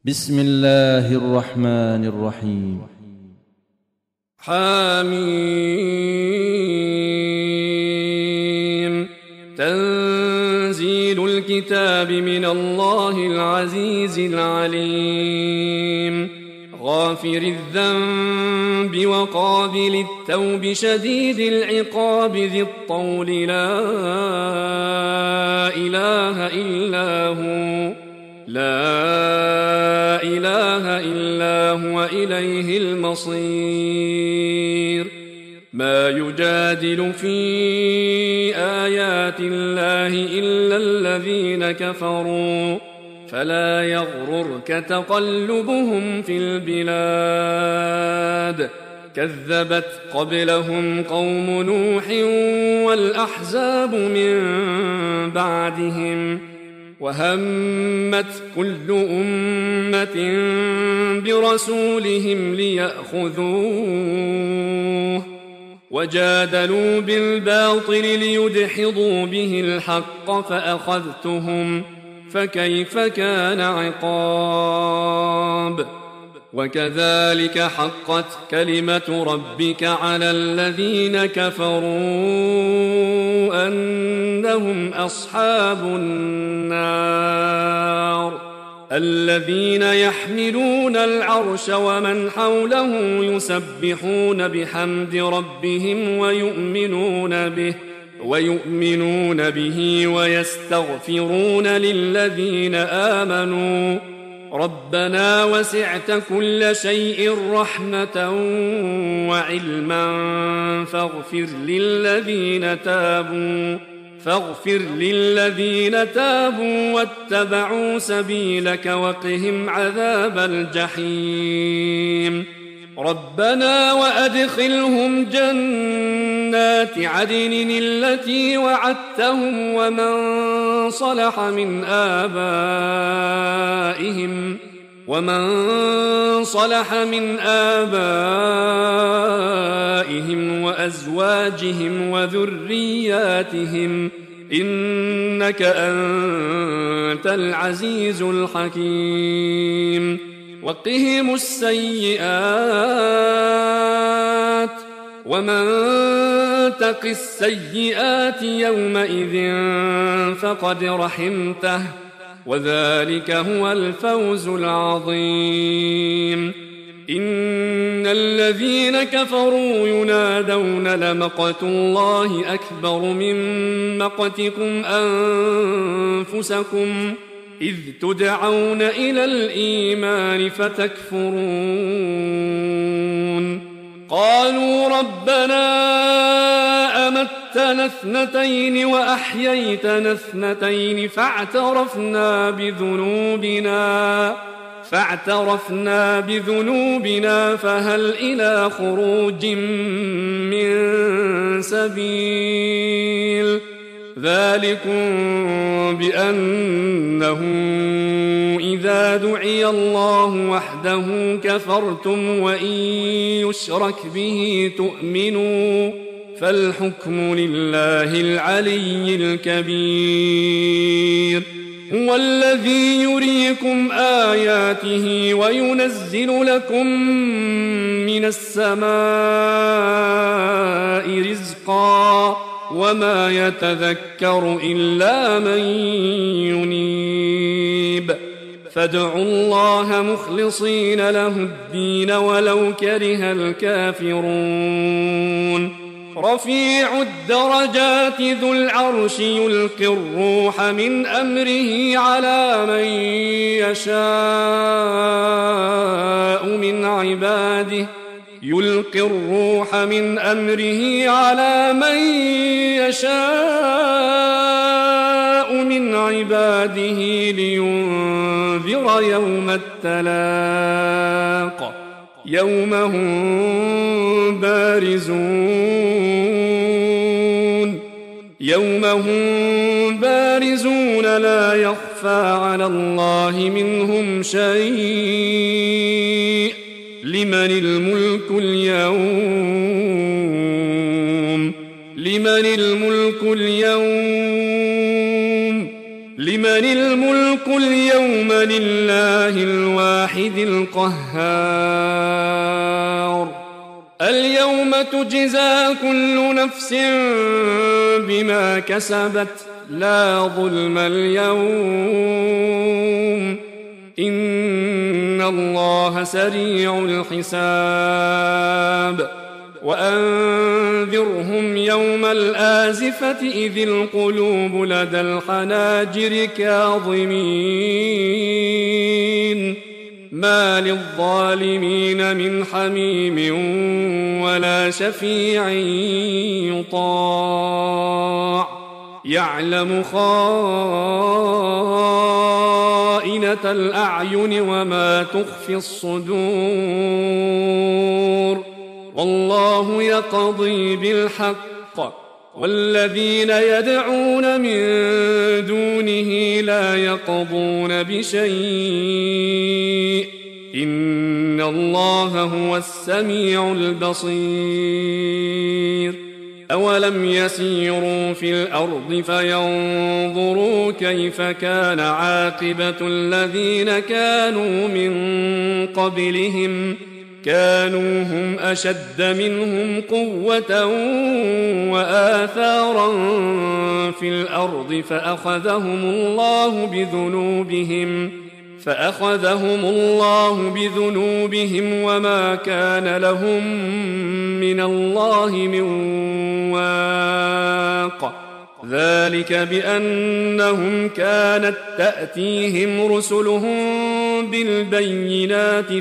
بسم الله الرحمن الرحيم. حميم. تنزيل الكتاب من الله العزيز العليم. غافر الذنب وقابل التوب شديد العقاب ذي الطول لا إله إلا هو لا إله إلا هو إليه المصير. ما يجادل في آيات الله إلا الذين كفروا فلا يغررك تقلبهم في البلاد. كذبت قبلهم قوم نوح والأحزاب من بعدهم وهمت كل أمة برسولهم ليأخذوه وجادلوا بالباطل ليدحضوا به الحق فأخذتهم فكيف كان عقاب. وكذلك حقت كلمة ربك على الذين كفروا أنهم أصحاب النار. الذين يحملون العرش ومن حوله يسبحون بحمد ربهم ويؤمنون به ويستغفرون للذين آمنوا ربنا وسعت كل شيء رحمة وعلما فاغفر للذين تابوا واتبعوا سبيلك وقهم عذاب الجحيم. ربنا وأدخلهم جنات عدن التي وعدتهم ومن صلح من آبائهم وأزواجهم وذرياتهم إنك أنت العزيز الحكيم. وقهم السيئات ومن تق السيئات يومئذ فقد رحمته وذلك هو الفوز العظيم. إن الذين كفروا ينادون لمقت الله أكبر من مقتكم أنفسكم إذ تدعون إلى الإيمان فتكفرون. قالوا ربنا أمتنا اثنتين وأحييتنا اثنتين فاعترفنا بذنوبنا فهل إلى خروج من سبيل. ذلكم بأنه إذا دعي الله وحده كفرتم وإن يشرك به تؤمنوا فالحكم لله العلي الكبير. هو الذي يريكم آياته وينزل لكم من السماء رزقا وما يتذكر إلا من ينيب. فادعوا الله مخلصين له الدين ولو كره الكافرون. رفيع الدرجات ذو العرش يلقي الروح من أمره على من يشاء من عباده لينذر يوم التلاق يوم هم بارزون لا يخفى على الله منهم شيء. لمن الملك اليوم لمن الملك اليوم لله الواحد القهار اليوم تجزى كل نفس بما كسبت لا ظلم اليوم إن الله سريع الحساب وأنذرهم يوم الآزفة إذ القلوب لدى الحناجر كاظمين ما للظالمين من حميم ولا شفيع يطاع يعلم خائنة الأعين وما تخفي الصدور والله يقضي بالحق والذين يدعون من دونه لا يقضون بشيء إن الله هو السميع البصير أولم يسيروا في الأرض فينظروا كيف كان عاقبة الذين كانوا من قبلهم كانوا هم أشد منهم قوة وآثارا في الأرض فأخذهم الله بذنوبهم وما كان لهم من الله من واق ذلك بأنهم كانت تأتيهم رسلهم بالبينات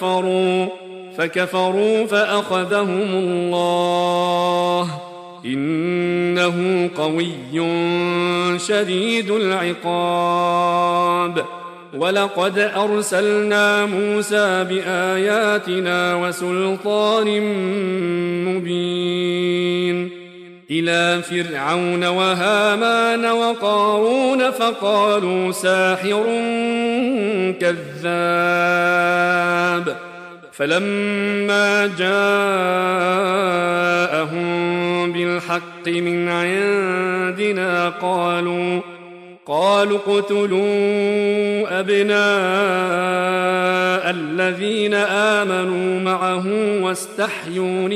فكفروا فأخذهم الله إنه قوي شديد العقاب ولقد أرسلنا موسى بآياتنا وسلطان مبين إلى فرعون وهامان وقارون فقالوا ساحر كذاب فلما جاءهم بالحق من عندنا قالوا اقتلوا أبناء الذين آمنوا معه واستحيوا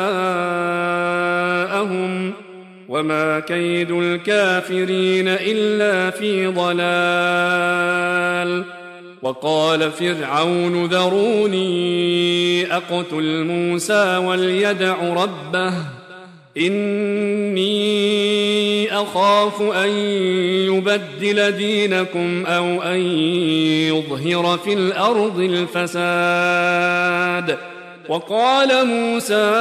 نساءهم وما كيد الكافرين إلا في ضلال وقال فرعون ذروني أقتل موسى وليدع ربه إني أخاف أن يبدل دينكم أو أن يظهر في الأرض الفساد وقال موسى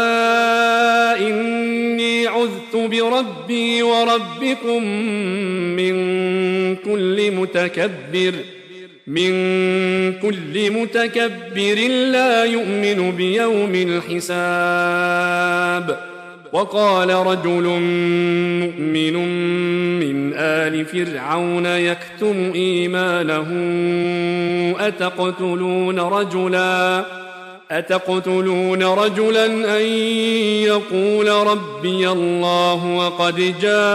إني عذت بربي وربكم من كل متكبر لا يؤمن بيوم الحساب وقال رجل مؤمن من آل فرعون يكتم إيمانه أتقتلون رجلا أن يقول ربي الله وقد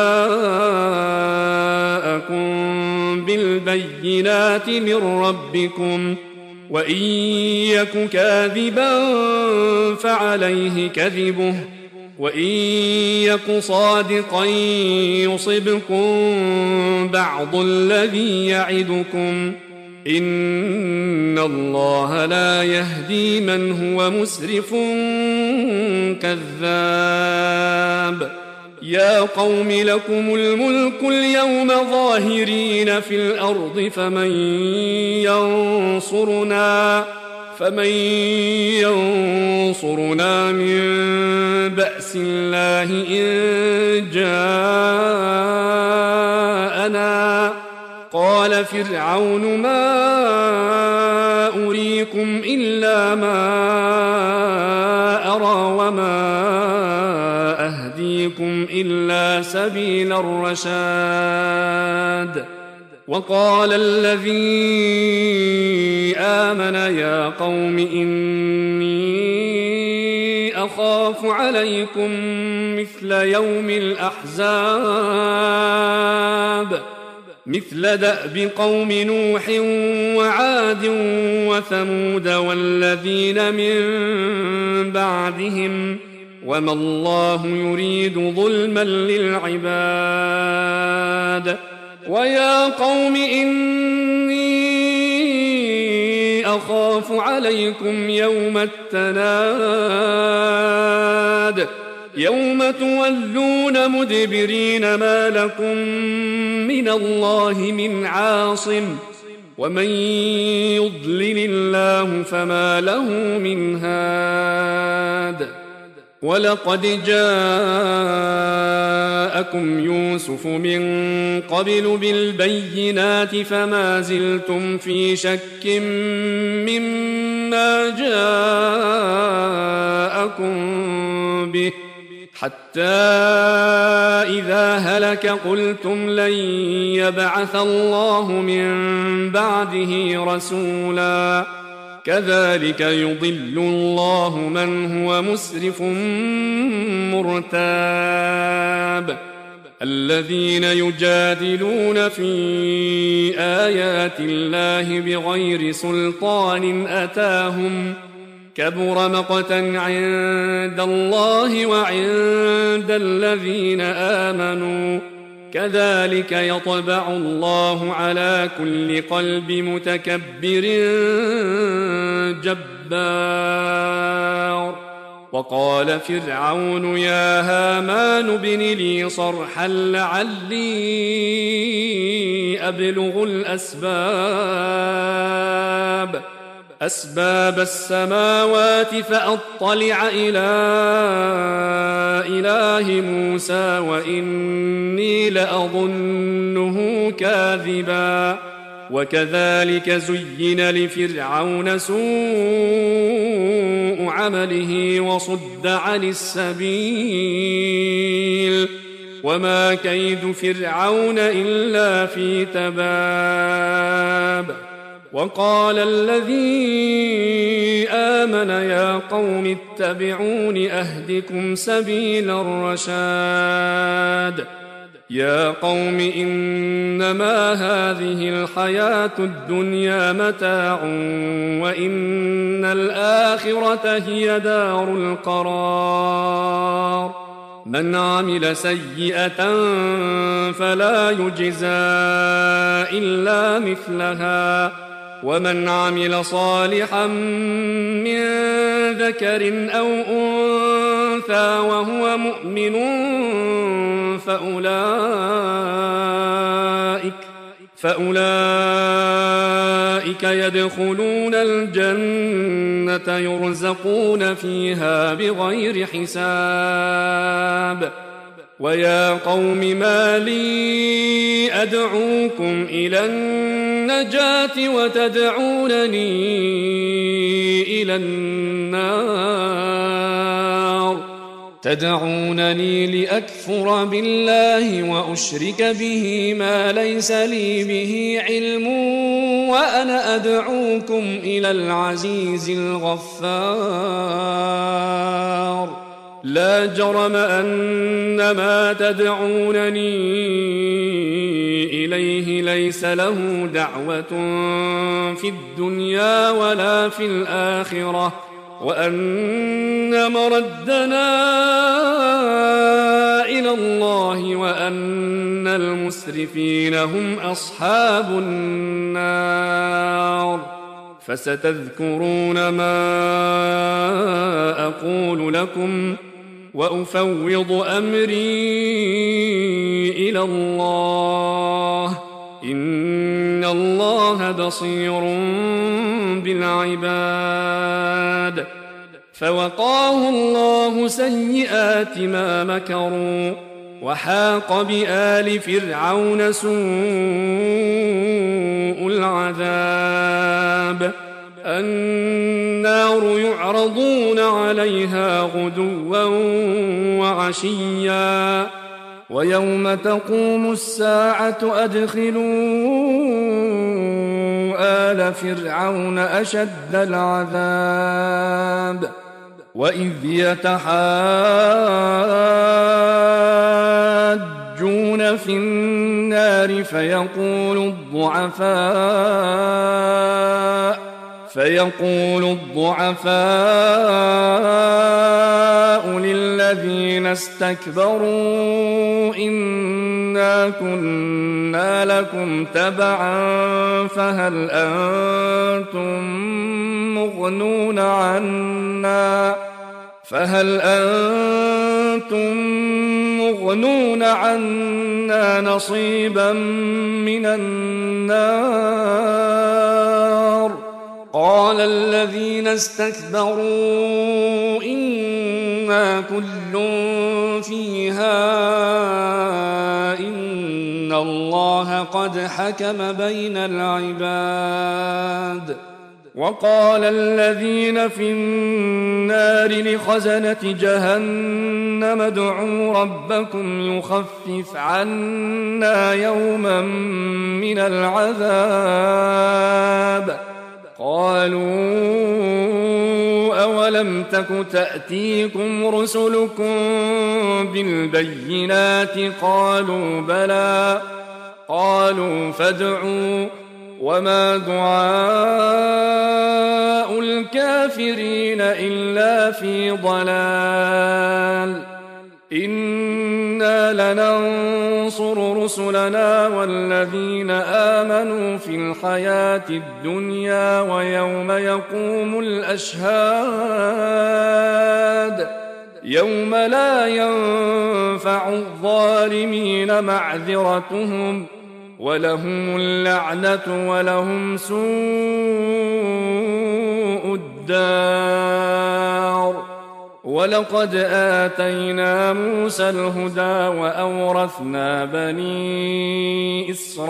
جاءكم بالبينات من ربكم وإن يك كاذبا فعليه كذبه وإن يك صادقا يصبكم بعض الذي يعدكم إن الله لا يهدي من هو مسرف كذاب يا قوم لكم الملك اليوم ظاهرين في الأرض فمن ينصرنا من بأس الله إن جاءنا قال فرعون ما أريكم إلا ما أرى وما أهديكم إلا سبيل الرشاد وقال الذي آمن يا قوم إني أخاف عليكم مثل يوم الأحزاب مثل دأب قوم نوح وعاد وثمود والذين من بعدهم وما الله يريد ظلما للعباد ويا قوم إني أخاف عليكم يوم التناد يوم تولون مدبرين ما لكم من الله من عاصم ومن يضلل الله فما له من هاد ولقد جاءكم يوسف من قبل بالبينات فما زلتم في شك مما جاءكم به حتى إذا هلك قلتم لن يبعث الله من بعده رسولا كذلك يضل الله من هو مسرف مرتاب الذين يجادلون في آيات الله بغير سلطان أتاهم كبر مقتا عند الله وعند الذين آمنوا كذلك يطبع الله على كل قلب متكبر جبار وقال فرعون يا هامان ابن لي صرحا لعلي أبلغ أسباب السماوات فأطلع إلى إله موسى وإني لأظنه كاذبا وكذلك زين لفرعون سوء عمله وصد عن السبيل وما كيد فرعون إلا في تباب وقال الذي آمن يا قوم اتبعون أهدكم سبيل الرشاد يا قوم إنما هذه الحياة الدنيا متاع وإن الآخرة هي دار القرار من عمل سيئة فلا يجزى إلا مثلها ومن عمل صالحا من ذكر أو أنثى وهو مؤمن فأولئك يدخلون الجنة يرزقون فيها بغير حساب ويا قوم ما لي أدعوكم إلى النجاة وتدعونني إلى النار تدعونني لأكفر بالله وأشرك به ما ليس لي به علم وأنا أدعوكم إلى العزيز الغفار لا جرم أن ما تدعونني إليه ليس له دعوة في الدنيا ولا في الآخرة وأن مردنا إلى الله وأن المسرفين هم أصحاب النار فستذكرون ما أقول لكم وأفوض أمري إلى الله إن الله بصير بالعباد فوقاه الله سيئات ما مكروا وحاق بآل فرعون سوء العذاب النار يعرضون عليها غدوا وعشيا ويوم تقوم الساعة أدخلوا آل فرعون أشد العذاب وإذ يتحاجون الذين في النار فيقول الضعفاء للذين استكبروا إنا كنا لكم تبعا فهل أنتم مغنون عنا نصيبا من النار قال الذين استكبروا إنا كل فيها إن الله قد حكم بين العباد وقال الذين في النار لخزنة جهنم ادعوا ربكم يخفف عنا يوما من العذاب قالوا أولم تك تأتيكم رسلكم بالبينات قالوا بلى قالوا فادعوا وما دعاء الكافرين إلا في ضلال إنا لننصر رسلنا والذين آمنوا في الحياة الدنيا ويوم يقوم الأشهاد يوم لا ينفع الظالمين معذرتهم ولهم اللعنة ولهم سوء الدار ولقد آتينا موسى الهدى وأورثنا بني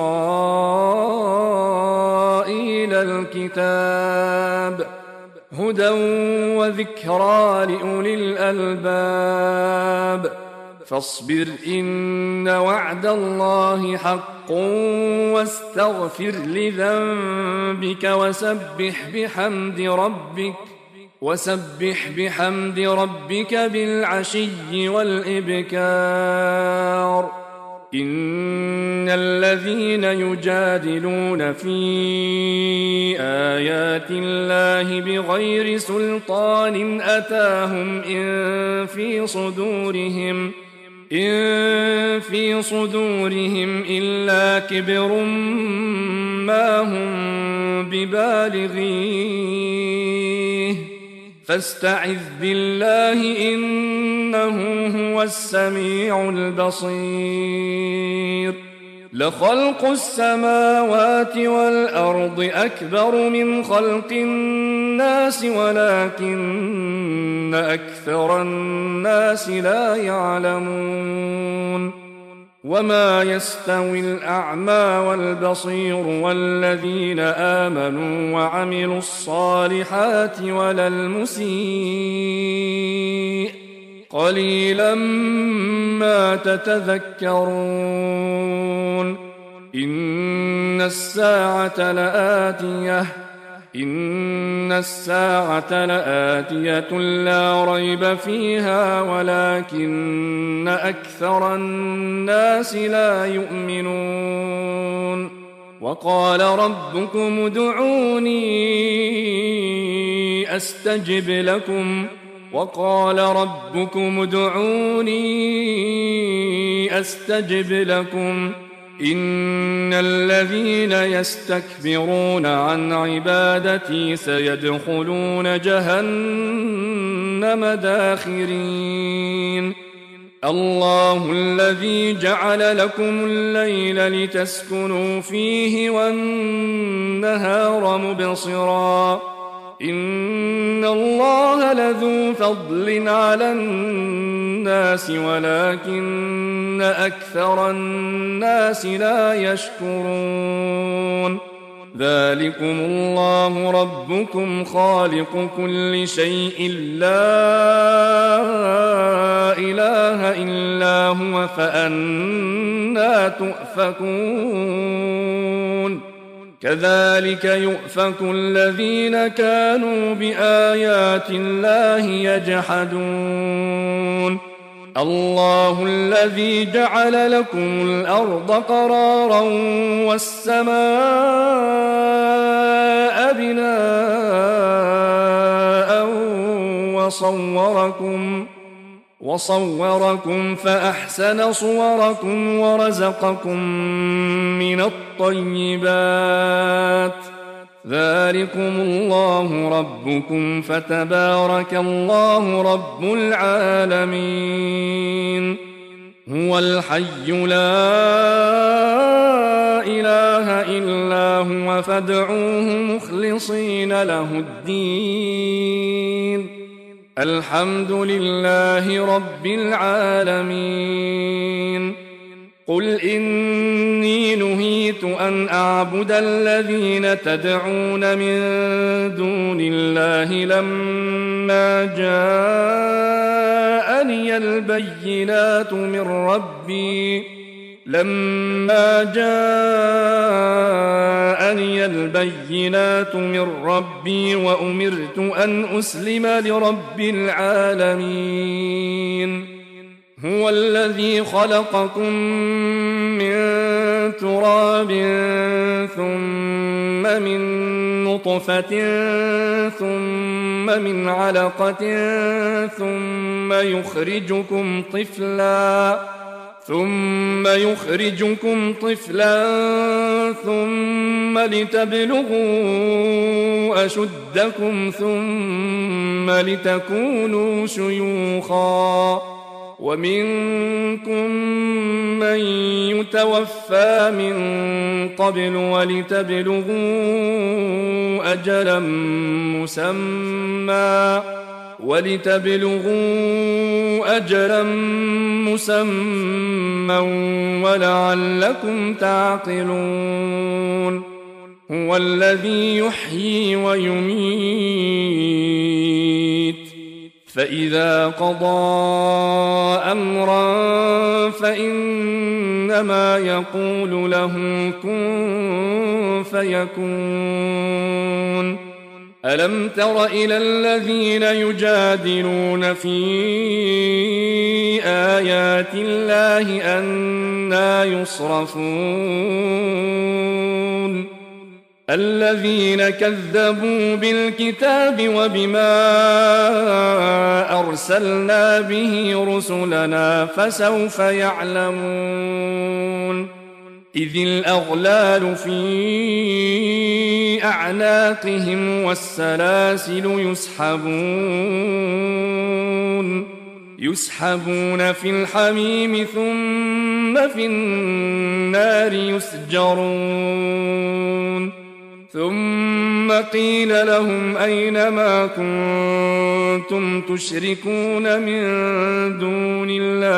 إسرائيل الكتاب هدى وذكرى لأولي الألباب فاصبر إن وعد الله حق واستغفر لذنبك وسبح بحمد ربك بالعشي والإبكار إن الذين يجادلون في آيات الله بغير سلطان أتاهم إن في صدورهم إلا كبر ما هم ببالغيه فاستعذ بالله إنه هو السميع البصير لخلق السماوات والأرض أكبر من خلق الناس ولكن أكثر الناس لا يعلمون وما يستوي الأعمى والبصير والذين آمنوا وعملوا الصالحات ولا المسيء قليلا ما تتذكرون إن الساعة لآتية لا ريب فيها ولكن أكثر الناس لا يؤمنون وقال ربكم ادعوني أستجب لكم إن الذين يستكبرون عن عبادتي سيدخلون جهنم داخرين الله الذي جعل لكم الليل لتسكنوا فيه والنهار مبصرا إن الله لذو فضل على الناس ولكن أكثر الناس لا يشكرون ذلكم الله ربكم خالق كل شيء لا إله إلا هو فأنى تؤفكون كذلك يؤفك الذين كانوا بآيات الله يجحدون الله الذي جعل لكم الأرض قرارا والسماء بناء وصوركم فأحسن صوركم ورزقكم من الطيبات ذلكم الله ربكم فتبارك الله رب العالمين هو الحي لا إله إلا هو فادعوه مخلصين له الدين الحمد لله رب العالمين قل إني نهيت أن أعبد الذين تدعون من دون الله لما جاءني البينات من ربي وأمرت أن أسلم لرب العالمين هو الذي خلقكم من تراب ثم من نطفة ثم من علقة ثم يخرجكم طفلا ثم لتبلغوا أشدكم ثم لتكونوا شيوخا ومنكم من يتوفى من قبل ولتبلغوا أجلا مسمى ولعلكم تعقلون هو الذي يحيي ويميت فإذا قضى أمرا فإنما يقول له كن فيكون ألم تر إلى الذين يجادلون في آيات الله أنى يصرفون الذين كذبوا بالكتاب وبما أرسلنا به رسلنا فسوف يعلمون إذ الأغلال في أعناقهم والسلاسل يسحبون في الحميم ثم في النار يسجرون ثم قيل لهم أين ما كنتم تشركون من دون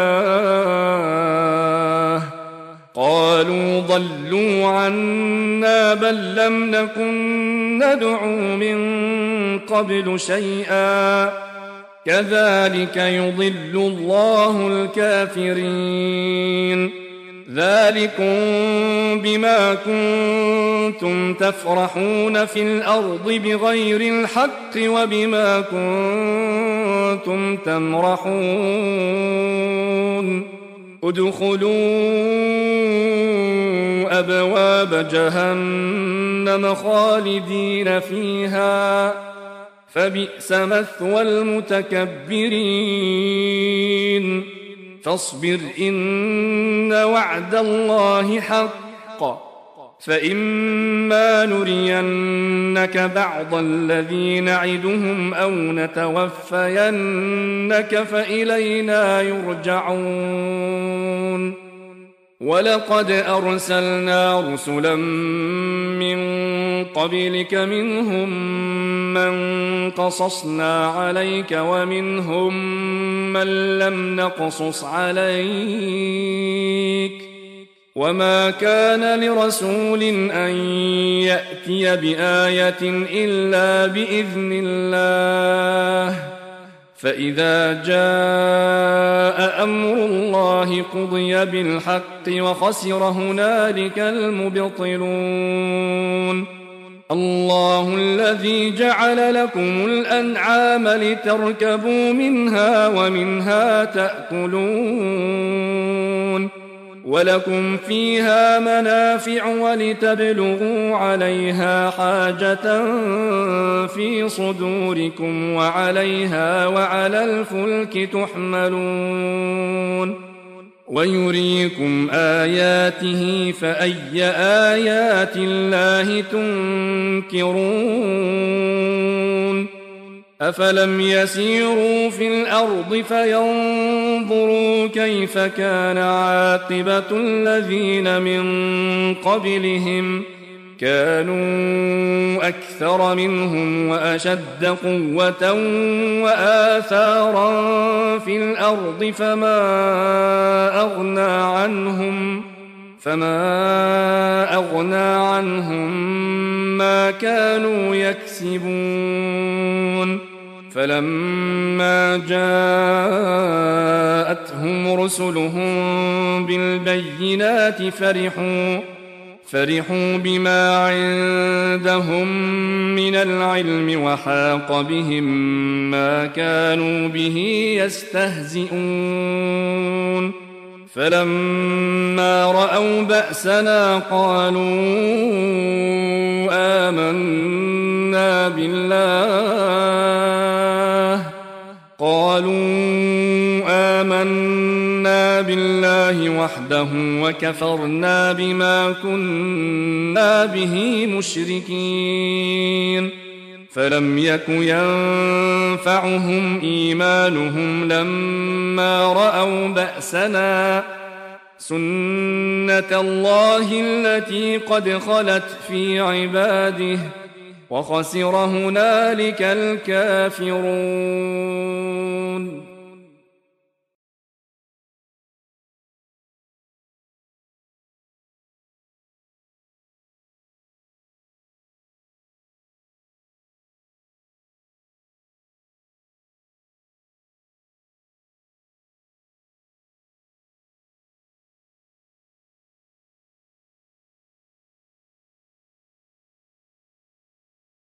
الله قالوا ضلوا عنا بل لم نكن ندعو من قبل شيئا كذلك يضل الله الكافرين ذلكم بما كنتم تفرحون في الأرض بغير الحق وبما كنتم تمرحون ادخلوا أبواب جهنم خالدين فيها فبئس مثوى المتكبرين فاصبر إن وعد الله حق فإما نرينك بعض الذي نعدهم أو نتوفينك فإلينا يرجعون ولقد أرسلنا رسلا من قبلك منهم من قصصنا عليك ومنهم من لم نقصص عليك وما كان لرسول أن يأتي بآية إلا بإذن الله فإذا جاء أمر الله قضي بالحق وخسر هنالك المبطلون الله الذي جعل لكم الأنعام لتركبوا منها ومنها تأكلون ولكم فيها منافع ولتبلغوا عليها حاجة في صدوركم وعليها وعلى الفلك تحملون ويريكم آياته فأي آيات الله تنكرون أفلم يسيروا في الأرض فينظروا كيف كان عاقبة الذين من قبلهم كانوا أكثر منهم وأشد قوة وآثارا في الأرض فما أغنى عنهم ما كانوا يكسبون فلما جاءتهم رسلهم بالبينات فرحوا بما عندهم من العلم وحاق بهم ما كانوا به يستهزئون فلما رأوا بأسنا قالوا آمنا بالله وحده وكفرنا بما كنا به مشركين فلم يك ينفعهم إيمانهم لما رأوا بأسنا سنة الله التي قد خلت في عباده وخسر هنالك الكافرون